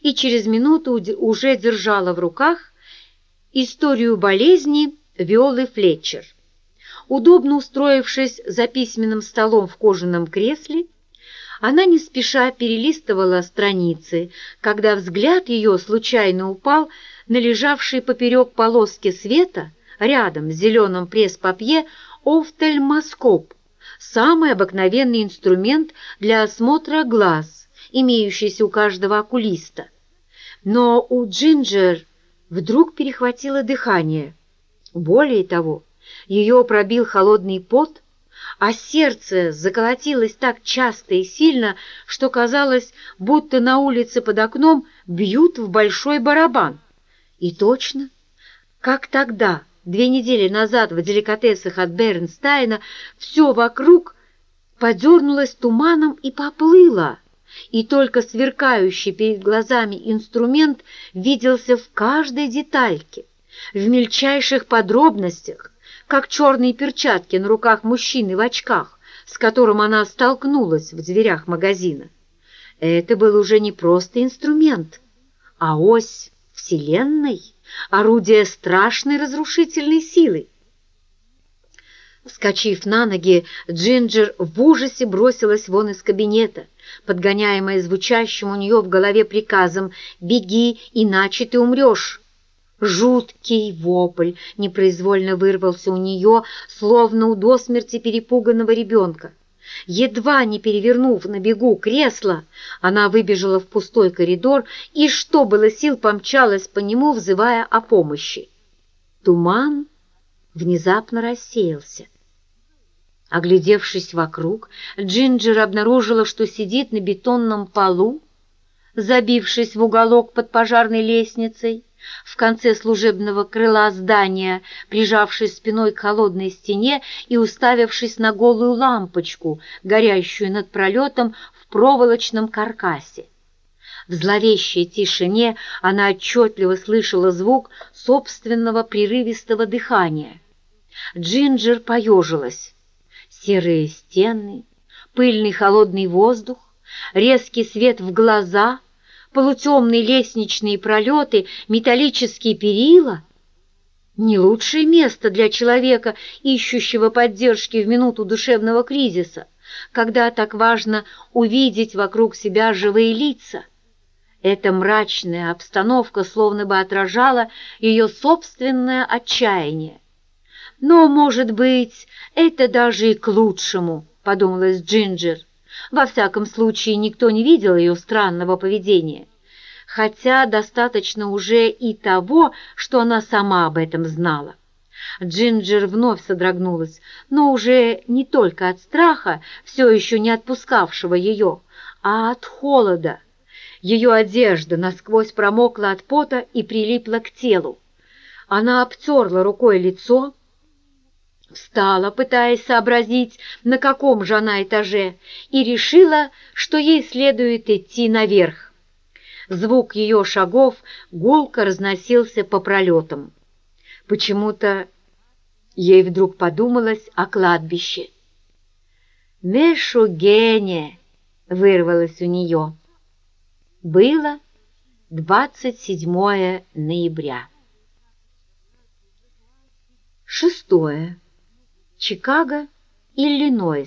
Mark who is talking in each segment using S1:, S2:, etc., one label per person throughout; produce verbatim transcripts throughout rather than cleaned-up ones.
S1: и через минуту уже держала в руках историю болезни Виолы Флетчер. Удобно устроившись за письменным столом в кожаном кресле, она не спеша перелистывала страницы, когда взгляд ее случайно упал на лежавший поперек полоски света рядом с зеленым пресс-папье офтальмоскоп, самый обыкновенный инструмент для осмотра глаз, имеющийся у каждого окулиста. Но у Джинджер вдруг перехватило дыхание. Более того, ее пробил холодный пот, а сердце заколотилось так часто и сильно, что казалось, будто на улице под окном бьют в большой барабан. И точно, как тогда, две недели назад в деликатесах от Бернстайна, все вокруг подернулось туманом и поплыло, и только сверкающий перед глазами инструмент виделся в каждой детальке, в мельчайших подробностях, как черные перчатки на руках мужчины в очках, с которым она столкнулась в дверях магазина. Это был уже не просто инструмент, а ось Вселенной, орудие страшной разрушительной силы. Вскочив на ноги, Джинджер в ужасе бросилась вон из кабинета, подгоняемая звучащим у нее в голове приказом «Беги, иначе ты умрешь». Жуткий вопль непроизвольно вырвался у нее, словно у до смерти перепуганного ребенка. Едва не перевернув на бегу кресло, она выбежала в пустой коридор и, что было сил, помчалась по нему, взывая о помощи. Туман внезапно рассеялся. Оглядевшись вокруг, Джинджер обнаружила, что сидит на бетонном полу, забившись в уголок под пожарной лестницей, в конце служебного крыла здания, прижавшись спиной к холодной стене и уставившись на голую лампочку, горящую над пролетом в проволочном каркасе. В зловещей тишине она отчетливо слышала звук собственного прерывистого дыхания. Джинджер поежилась. Серые стены, пыльный холодный воздух, резкий свет в глаза — полутемные лестничные пролеты, металлические перила. Не лучшее место для человека, ищущего поддержки в минуту душевного кризиса, когда так важно увидеть вокруг себя живые лица. Эта мрачная обстановка словно бы отражала ее собственное отчаяние. «Но, может быть, это даже и к лучшему», — подумалась Джинджер. Во всяком случае, никто не видел ее странного поведения, хотя достаточно уже и того, что она сама об этом знала. Джинджер вновь содрогнулась, но уже не только от страха, все еще не отпускавшего ее, а от холода. Ее одежда насквозь промокла от пота и прилипла к телу. Она обтерла рукой лицо, встала, пытаясь сообразить, на каком же она этаже, и решила, что ей следует идти наверх. Звук ее шагов гулко разносился по пролетам. Почему-то ей вдруг подумалось о кладбище. «Мешугене!» — вырвалось у нее. Было двадцать седьмое ноября. Шестое. Чикаго, Иллинойс.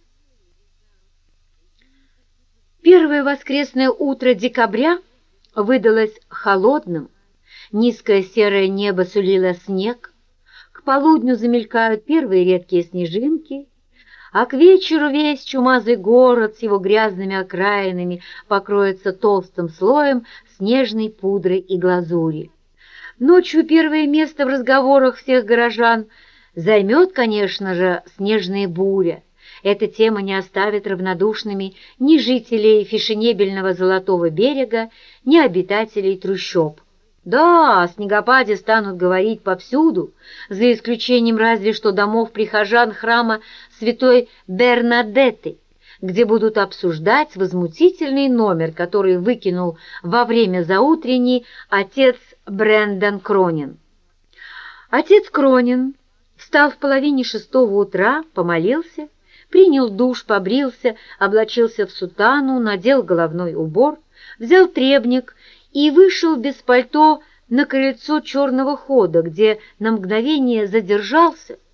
S1: Первое воскресное утро декабря выдалось холодным, низкое серое небо сулило снег, к полудню замелькают первые редкие снежинки, а к вечеру весь чумазый город с его грязными окраинами покроется толстым слоем снежной пудры и глазури. Ночью первое место в разговорах всех горожан займет, конечно же, снежная буря. Эта тема не оставит равнодушными ни жителей фешенебельного Золотого берега, ни обитателей трущоб. Да, о снегопаде станут говорить повсюду, за исключением разве что домов прихожан храма святой Бернадетты, где будут обсуждать возмутительный номер, который выкинул во время заутренней отец Брэндон Кронин. Отец Кронин встал в половине шестого утра, помолился, принял душ, побрился, облачился в сутану, надел головной убор, взял требник и вышел без пальто на крыльцо черного хода, где на мгновение задержался